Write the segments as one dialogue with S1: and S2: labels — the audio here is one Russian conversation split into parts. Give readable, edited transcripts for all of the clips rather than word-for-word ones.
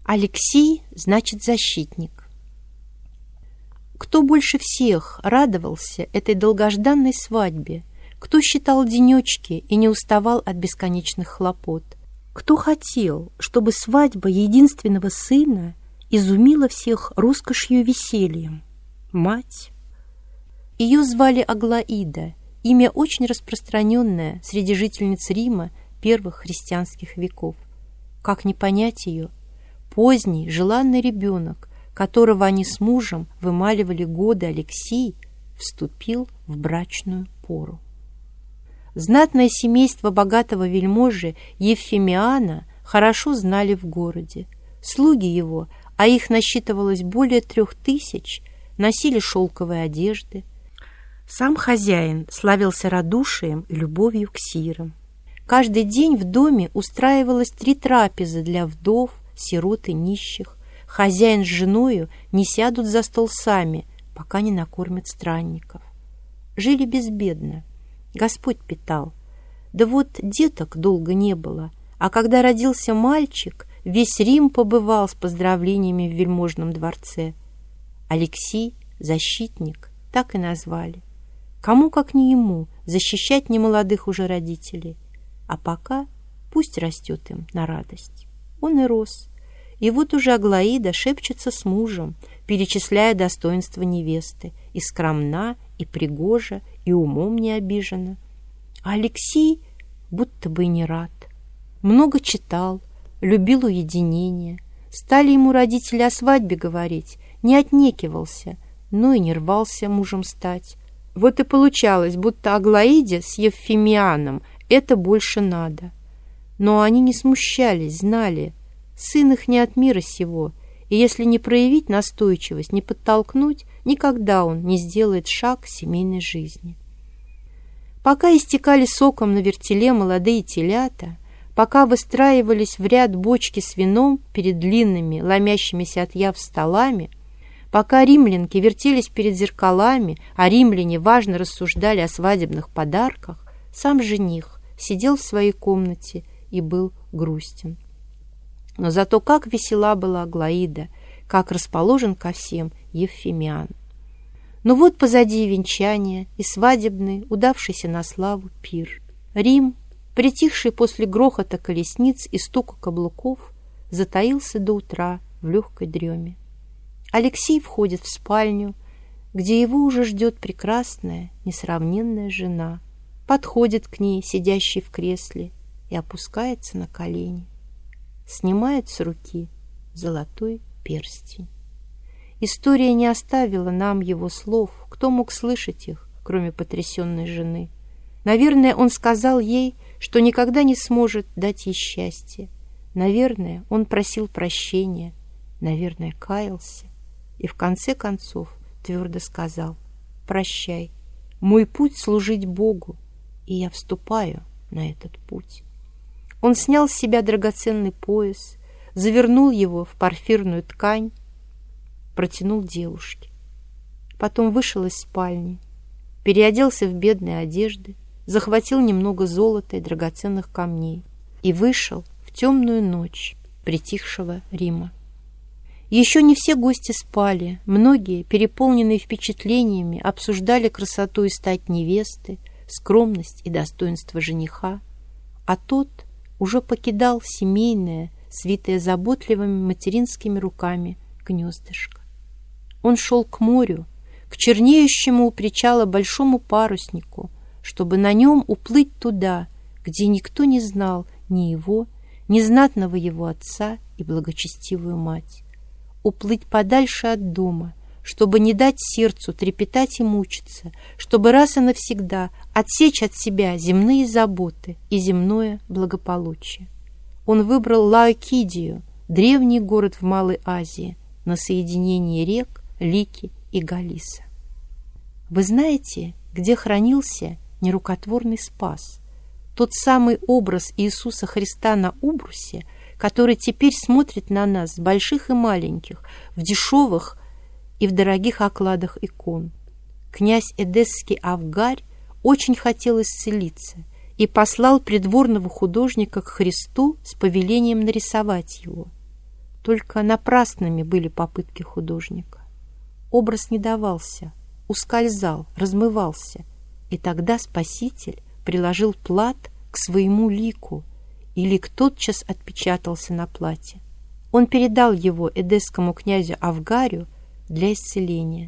S1: Алексий значит защитник. Кто больше всех радовался этой долгожданной свадьбе? Кто считал денечки и не уставал от бесконечных хлопот? Кто хотел, чтобы свадьба единственного сына изумила всех роскошью и весельем? Мать. Ее звали Аглаида, имя очень распространенное среди жительниц Рима первых христианских веков. Как не понять ее? Поздний, желанный ребенок, которого они с мужем вымаливали годы, Алексей, вступил в брачную пору. Знатное семейство богатого вельможи Евфимиана хорошо знали в городе. Слуги его, а их насчитывалось более 3000, носили шелковые одежды. Сам хозяин славился радушием и любовью к сирам. Каждый день в доме устраивалось 3 трапезы для вдов, сирот и нищих. Хозяин с женою не сядут за стол сами, пока не накормят странников. Жили безбедно. Господь питал. Да вот деток долго не было, а когда родился мальчик, весь Рим побывал с поздравлениями в вельможном дворце. Алексий, защитник, так и назвали. Кому, как не ему, защищать немолодых уже родителей. А пока пусть растет им на радость. Он и рос. И вот уже Аглаида шепчется с мужем, перечисляя достоинства невесты, и скромна, и пригожа, и умом не обижена. А Алексей будто бы и не рад. Много читал, любил уединение. Стали ему родители о свадьбе говорить, не отнекивался, но и не рвался мужем стать. Вот и получалось, будто Аглаиде с Евфимианом это больше надо. Но они не смущались, знали, сын их не от мира сего, и если не проявить настойчивость, не подтолкнуть, никогда он не сделает шаг к семейной жизни. Пока истекали соком на вертеле молодые телята, пока выстраивались в ряд бочки с вином перед длинными, ломящимися от яв столами, пока римлянки вертелись перед зеркалами, а римляне важно рассуждали о свадебных подарках, сам жених сидел в своей комнате и был грустен. Но зато как весела была Аглаида, как расположен ко всем Евфимиан. Но вот позади венчания и свадебный, удавшийся на славу пир. Рим, притихший после грохота колесниц и стука каблуков, затаился до утра в легкой дреме. Алексей входит в спальню, где его уже ждет прекрасная, несравненная жена, подходит к ней, сидящей в кресле, и опускается на колени. Снимает с руки золотой перстень. История не оставила нам его слов. Кто мог слышать их, кроме потрясенной жены? Наверное, он сказал ей, что никогда не сможет дать ей счастье. Наверное, он просил прощения. Наверное, каялся. И в конце концов твердо сказал: «Прощай, мой путь служить Богу, и я вступаю на этот путь». Он снял с себя драгоценный пояс, завернул его в порфирную ткань, протянул девушке. Потом вышел из спальни, переоделся в бедные одежды, захватил немного золота и драгоценных камней и вышел в темную ночь притихшего Рима. Еще не все гости спали, многие, переполненные впечатлениями, обсуждали красоту и стать невесты, скромность и достоинство жениха, а тот уже покидал семейное, свитое заботливыми материнскими руками гнездышко. Он шел к морю, к чернеющему у причала большому паруснику, чтобы на нем уплыть туда, где никто не знал ни его, ни знатного его отца и благочестивую мать. Уплыть подальше от дома, чтобы не дать сердцу трепетать и мучиться, чтобы раз и навсегда отсечь от себя земные заботы и земное благополучие. Он выбрал Лаокидию, древний город в Малой Азии, на соединении рек Лики и Галиса. Вы знаете, где хранился нерукотворный Спас, тот самый образ Иисуса Христа на убрусе, который теперь смотрит на нас с больших и маленьких, в дешевых и в дорогих окладах икон. Князь эдесский Авгарь очень хотел исцелиться и послал придворного художника к Христу с повелением нарисовать его. Только напрасными были попытки художника. Образ не давался, ускользал, размывался, и тогда Спаситель приложил плат к своему лику, и лик тотчас отпечатался на плате. Он передал его эдесскому князю Авгарию для исцеления.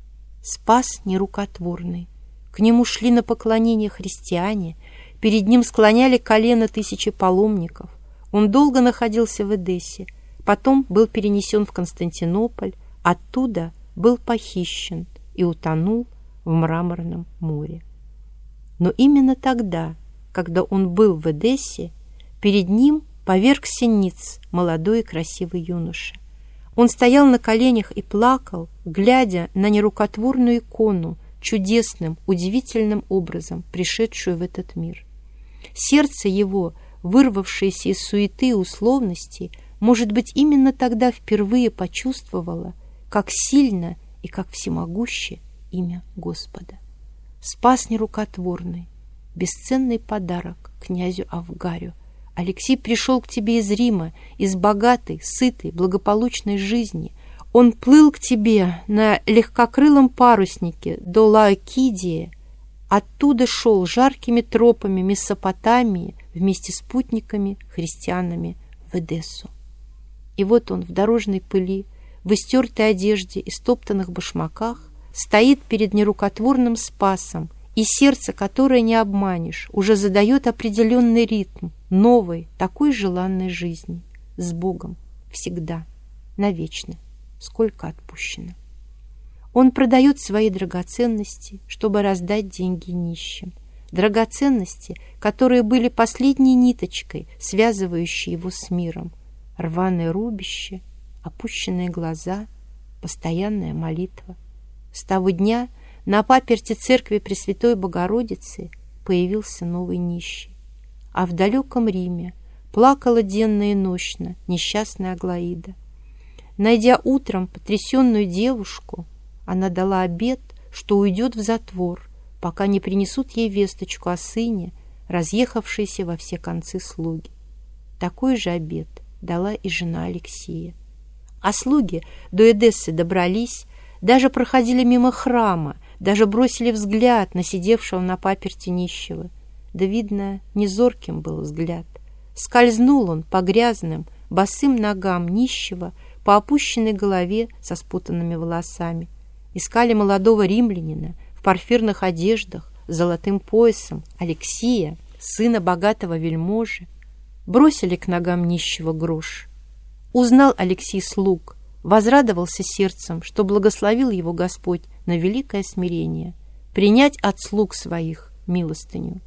S1: Спас нерукотворный. К нему шли на поклонение христиане, перед ним склоняли колено тысячи паломников. Он долго находился в Эдессе, потом был перенесен в Константинополь, оттуда был похищен и утонул в Мраморном море. Но именно тогда, когда он был в Эдессе, перед ним повергся ниц молодой и красивый юноша. Он стоял на коленях и плакал, глядя на нерукотворную икону, чудесным, удивительным образом пришедшую в этот мир. Сердце его, вырвавшееся из суеты и условностей, может быть, именно тогда впервые почувствовало, как сильно и как всемогуще имя Господа. Спас нерукотворный, бесценный подарок князю Авгарию. Алексей пришел к тебе из Рима, из богатой, сытой, благополучной жизни. Он плыл к тебе на легкокрылом паруснике до Лаокидии, оттуда шел жаркими тропами Месопотамии вместе с путниками, христианами в Эдессу. И вот он в дорожной пыли, в истертой одежде и стоптанных башмаках стоит перед нерукотворным Спасом, и сердце, которое не обманешь, уже задает определенный ритм новой, такой желанной жизни с Богом всегда, навечно, сколько отпущено. Он продает свои драгоценности, чтобы раздать деньги нищим. Драгоценности, которые были последней ниточкой, связывающей его с миром. Рваное рубище, опущенные глаза, постоянная молитва. С того дня на паперти церкви Пресвятой Богородицы появился новый нищий. А в далеком Риме плакала денно и нощно несчастная Аглаида. Найдя утром потрясенную девушку, она дала обет, что уйдет в затвор, пока не принесут ей весточку о сыне, разъехавшейся во все концы слуги. Такой же обет дала и жена Алексея. А слуги до Эдессы добрались, даже проходили мимо храма, даже бросили взгляд на сидевшего на паперти нищего. Да, видно, незорким был взгляд. Скользнул он по грязным, босым ногам нищего, по опущенной голове со спутанными волосами. Искали молодого римлянина в парфирных одеждах, с золотым поясом, Алексия, сына богатого вельможи. Бросили к ногам нищего грош. Узнал Алексей слуг, возрадовался сердцем, что благословил его Господь на великое смирение, принять от слуг своих милостыню.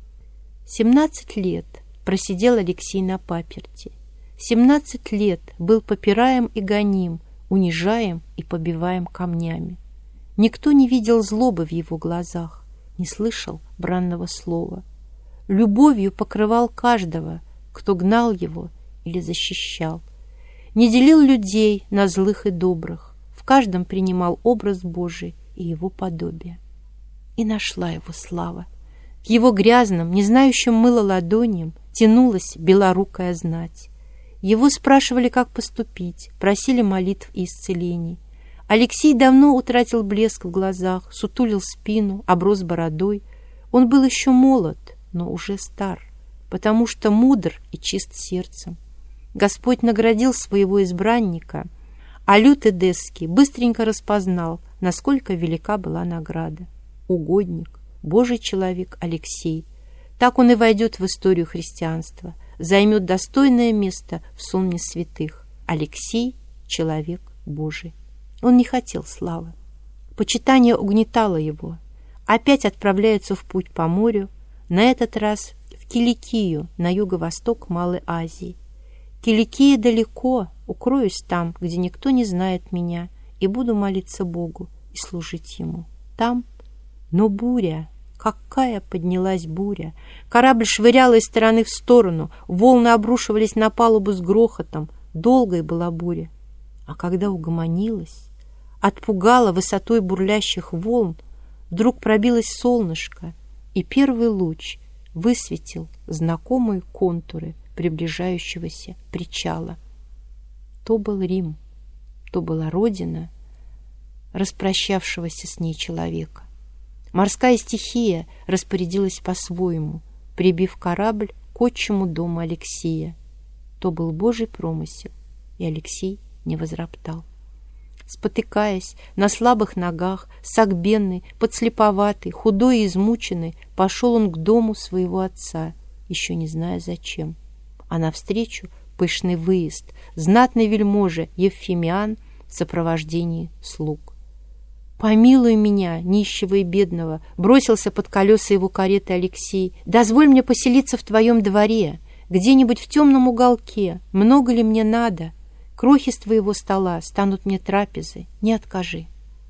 S1: 17 лет просидел Алексей на паперти. 17 лет был попираем и гоним, унижаем и побиваем камнями. Никто не видел злобы в его глазах, не слышал бранного слова. Любовью покрывал каждого, кто гнал его или защищал. Не делил людей на злых и добрых, в каждом принимал образ Божий и его подобие. И нашла его слава. К его грязным, не знающим мыла ладоням тянулась белорукая знать. Его спрашивали, как поступить, просили молитв и исцелений. Алексей давно утратил блеск в глазах, сутулил спину, оброс бородой. Он был еще молод, но уже стар, потому что мудр и чист сердцем. Господь наградил своего избранника, а люд эдесский быстренько распознал, насколько велика была награда. Угодник, Божий человек Алексей. Так он и войдет в историю христианства, займет достойное место в сонме святых. Алексей — человек Божий. Он не хотел славы. Почитание угнетало его. Опять отправляется в путь по морю, на этот раз в Киликию, на юго-восток Малой Азии. Киликия далеко, укроюсь там, где никто не знает меня, и буду молиться Богу и служить Ему. Там, но буря, какая поднялась буря! Корабль швыряло из стороны в сторону, волны обрушивались на палубу с грохотом. Долгой была буря. А когда угомонилась, отпугала высотой бурлящих волн, вдруг пробилось солнышко, и первый луч высветил знакомые контуры приближающегося причала. То был Рим, то была родина распрощавшегося с ней человека. Морская стихия распорядилась по-своему, прибив корабль к отчему дому Алексея. То был Божий промысел, и Алексей не возроптал. Спотыкаясь, на слабых ногах, согбенный, подслеповатый, худой и измученный, пошел он к дому своего отца, еще не зная зачем. А навстречу пышный выезд, знатный вельможа Евфимиан в сопровождении слуг. «Помилуй меня, нищего и бедного!» — бросился под колеса его кареты Алексей. «Дозволь мне поселиться в твоем дворе, где-нибудь в темном уголке. Много ли мне надо? Крохи с твоего стола станут мне трапезой. Не откажи».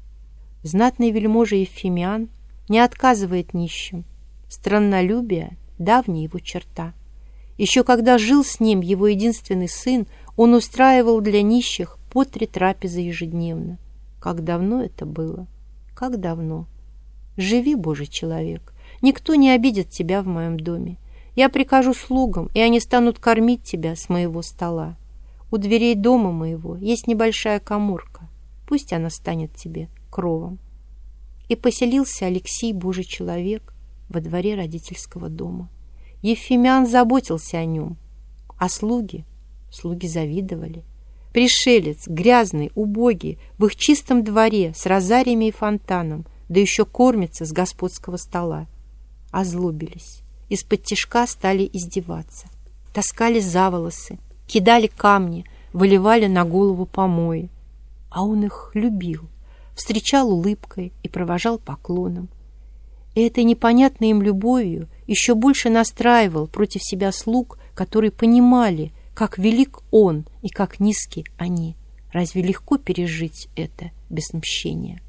S1: Знатный вельможа Евфимиан не отказывает нищим. Страннолюбие — давняя его черта. Еще когда жил с ним его единственный сын, он устраивал для нищих по 3 трапезы ежедневно. Как давно это было? Как давно? Живи, Божий человек. Никто не обидит тебя в моем доме. Я прикажу слугам, и они станут кормить тебя с моего стола. У дверей дома моего есть небольшая каморка. Пусть она станет тебе кровом. И поселился Алексей, Божий человек, во дворе родительского дома. Евфимиан заботился о нем, а слуги завидовали. Пришелец, грязный, убогий, в их чистом дворе с розариями и фонтаном, да еще кормится с господского стола. Озлобились, из-под тишка стали издеваться. Таскали за волосы, кидали камни, выливали на голову помои. А он их любил, встречал улыбкой и провожал поклоном. И этой непонятной им любовью еще больше настраивал против себя слуг, которые понимали, как велик он и как низки они. Разве легко пережить это без мщения?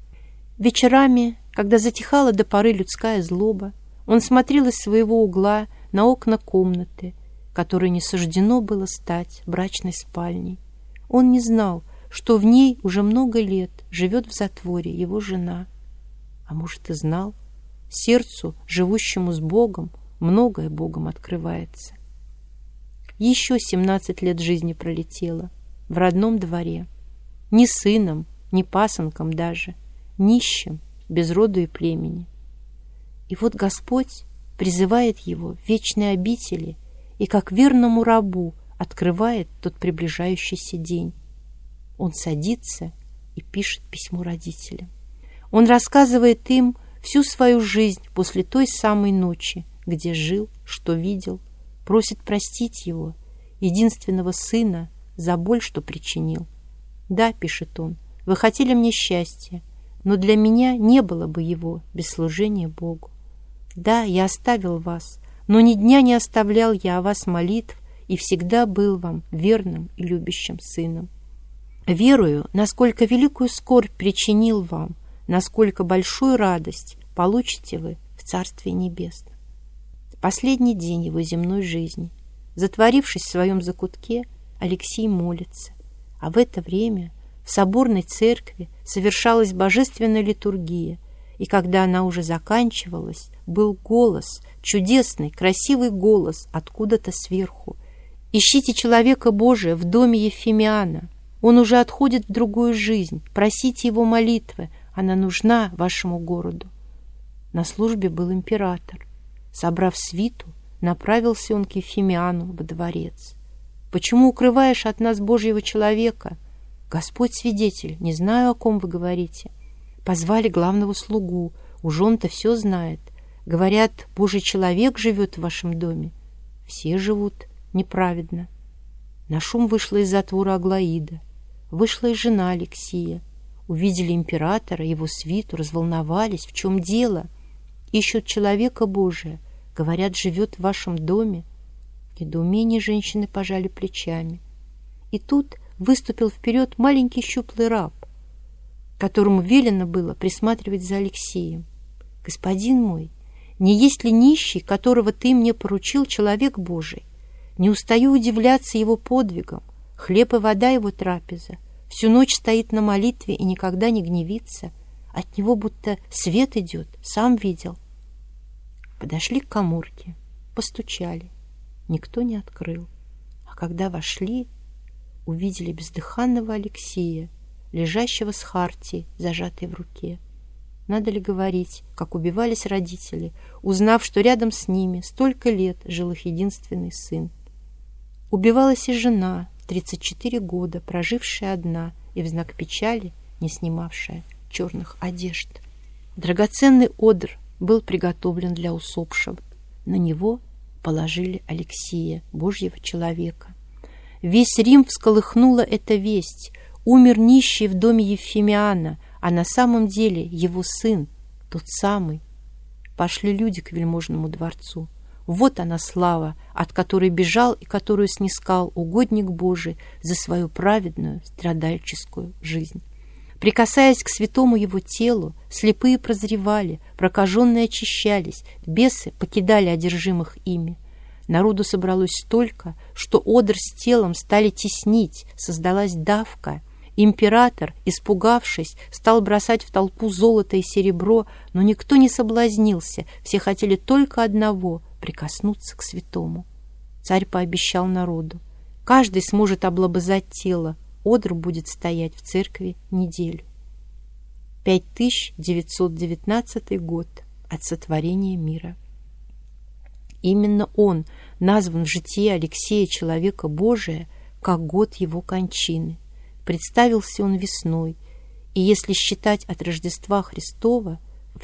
S1: Вечерами, когда затихала до поры людская злоба, он смотрел из своего угла на окна комнаты, которой не суждено было стать брачной спальней. Он не знал, что в ней уже много лет живет в затворе его жена. А может, и знал, сердцу, живущему с Богом, многое Богом открывается. Еще 17 лет жизни пролетело в родном дворе. Ни сыном, ни пасынком даже, нищим, без роду и племени. И вот Господь призывает его в вечной обители и как верному рабу открывает тот приближающийся день. Он садится и пишет письмо родителям. Он рассказывает им всю свою жизнь после той самой ночи, где жил, что видел, просит простить его, единственного сына, за боль, что причинил. «Да, — пишет он, — вы хотели мне счастья, но для меня не было бы его без служения Богу. Да, я оставил вас, но ни дня не оставлял я о вас молитв и всегда был вам верным и любящим сыном. Верую, насколько великую скорбь причинил вам, насколько большую радость получите вы в Царстве Небесном». Последний день его земной жизни. Затворившись в своем закутке, Алексей молится, а в это время в соборной церкви совершалась божественная литургия, и когда она уже заканчивалась, был голос, чудесный, красивый голос откуда-то сверху: «Ищите человека Божия в доме Евфимиана, он уже отходит в другую жизнь, просите его молитвы, она нужна вашему городу». На службе был император. Собрав свиту, направился он к Евфимиану во дворец. «Почему укрываешь от нас Божьего человека?» «Господь свидетель, не знаю, о ком вы говорите». Позвали главного слугу, уж он-то все знает. Говорят, Божий человек живет в вашем доме. Все живут неправедно. На шум вышла из затвора Аглаида. Вышла и жена Алексия. Увидели императора, его свиту, разволновались. В чем дело? Ищут человека Божия. Говорят, живет в вашем доме. В недоумении женщины пожали плечами. И тут выступил вперед маленький щуплый раб, которому велено было присматривать за Алексеем. «Господин мой, не есть ли нищий, которого ты мне поручил, человек Божий? Не устаю удивляться его подвигам. Хлеб и вода его трапеза. Всю ночь стоит на молитве и никогда не гневится. От него будто свет идет, сам видел». Подошли к каморке, постучали. Никто не открыл. А когда вошли, увидели бездыханного Алексея, лежащего с хартией, зажатой в руке. Надо ли говорить, как убивались родители, узнав, что рядом с ними столько лет жил их единственный сын. Убивалась и жена, 34 года, прожившая одна и в знак печали не снимавшая черных одежд. Драгоценный одр был приготовлен для усопшего. На него положили Алексея, Божьего человека. Весь Рим всколыхнула эта весть. Умер нищий в доме Евфемиана, а на самом деле его сын, тот самый. Пошли люди к вельможному дворцу. Вот она слава, от которой бежал и которую снискал угодник Божий за свою праведную страдальческую жизнь. Прикасаясь к святому его телу, слепые прозревали, прокаженные очищались, бесы покидали одержимых ими. Народу собралось столько, что одр с телом стали теснить, создалась давка. Император, испугавшись, стал бросать в толпу золото и серебро, но никто не соблазнился, все хотели только одного — прикоснуться к святому. Царь пообещал народу: каждый сможет облобызать тело, одр будет стоять в церкви неделю. 5919 год от сотворения мира. Именно он назван в житии Алексея человека Божия как год его кончины. Представился он весной, и если считать от Рождества Христова, в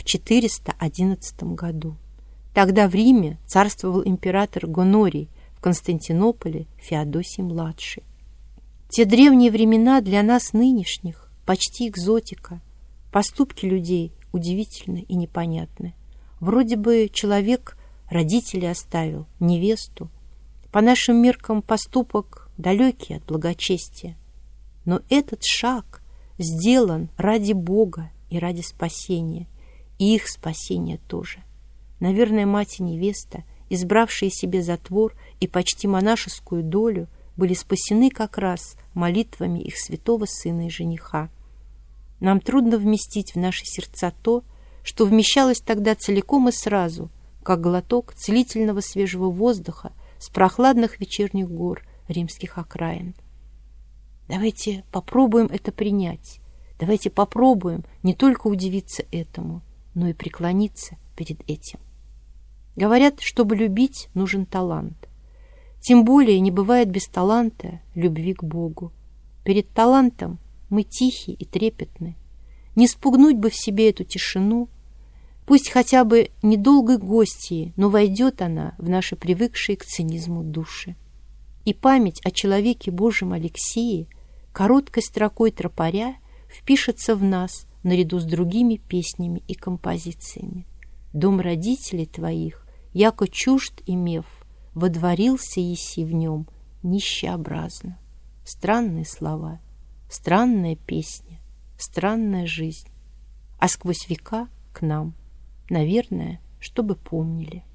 S1: 411 году. Тогда в Риме царствовал император Гонорий, в Константинополе Феодосий-младший. Те древние времена для нас нынешних почти экзотика. Поступки людей удивительны и непонятны. Вроде бы человек родителей оставил, невесту. По нашим меркам поступок далекий от благочестия. Но этот шаг сделан ради Бога и ради спасения, и их спасения тоже. Наверное, мать и невеста, избравшие себе затвор и почти монашескую долю, были спасены как раз молитвами их святого сына и жениха. Нам трудно вместить в наши сердца то, что вмещалось тогда целиком и сразу, как глоток целительного свежего воздуха с прохладных вечерних гор римских окраин. Давайте попробуем это принять. Давайте попробуем не только удивиться этому, но и преклониться перед этим. Говорят, чтобы любить, нужен талант. Тем более не бывает без таланта любви к Богу. Перед талантом мы тихи и трепетны. Не спугнуть бы в себе эту тишину. Пусть хотя бы недолгой гостьей, но войдет она в наши привыкшие к цинизму души. И память о человеке Божьем Алексее короткой строкой тропаря впишется в нас наряду с другими песнями и композициями. Дом родителей твоих, яко чужд имев, водворился еси в нем нищеобразно. Странные слова, странная песня, странная жизнь. А сквозь века к нам, наверное, чтобы помнили.